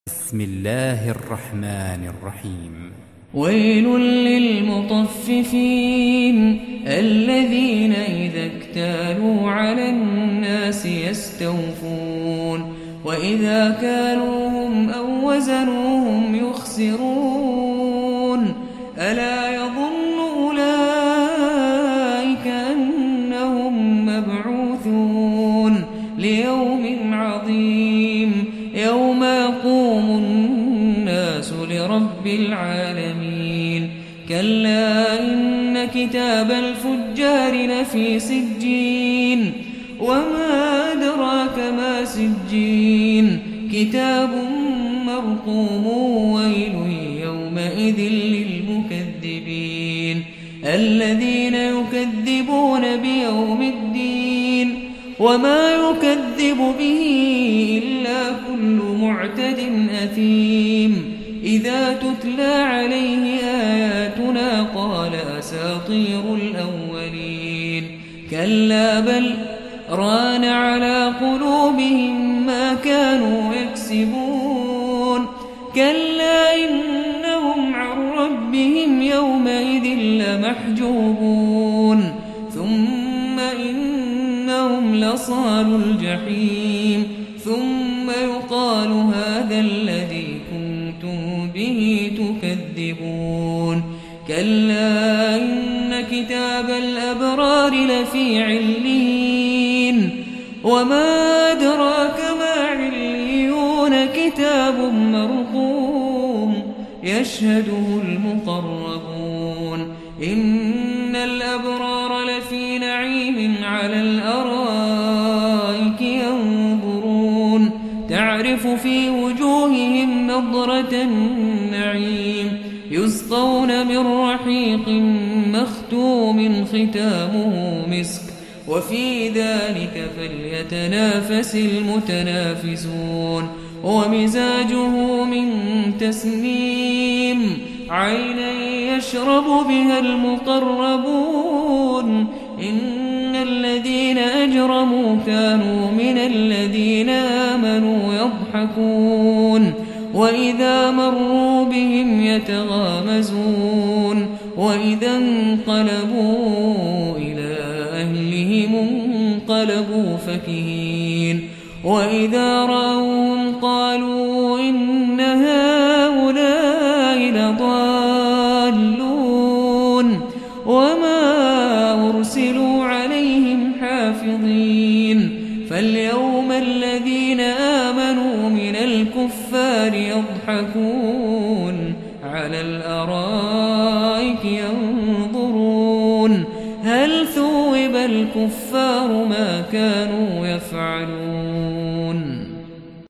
بسم الله الرحمن الرحيم. ويل للمطففين الذين إذا اكتالوا على الناس يستوفون وإذا كالوهم أو وزنوهم يخسرون ألا يظن أولئك أنهم مبعوثون ليوم عظيم يوم يقوم الناس لرب العالمين. كلا إن كتاب الفجار لفي سجين وما أدراك ما سجين كتاب مرقوم ويل يومئذ للمكذبين الذين يكذبون بيوم الدين وما يكذب به إلا كل معتد أثيم إذا تتلى عليه آياتنا قال أساطير الأولين كلا بل ران على قلوبهم ما كانوا يكسبون كلا إنهم عن ربهم يومئذ لمحجوبون ثم إنهم لصالوا الجحيم ثم يقال هذا الذي كنتم به تكذبون كلا إن كتاب الأبرار لفي عليين وما أدراك ما عليون كتاب مرقوم يشهده المقربون إن الأبرار لفي نعيم على الأرائك ينظرون تعرف في وجوههم نضرة النعيم يسقون من رحيق مختوم ختامه مسك وفي ذلك فليتنافس المتنافسون ومزاجه من تسنيم عينا يشرب بها المقربون إن الذين أجرموا كانوا من الذين آمنوا يضحكون وإذا مروا بهم يتغامزون وإذا انقلبوا إلى أهلهم انقلبوا فكهين وإذا رأوهم قالوا إن هؤلاء لضالون وما أرسلوا عليهم حافظين فاليوم الذين آمنوا من الكفار يضحكون على الأرائك ينظرون هل ثوب الكفار ما كانوا يفعلون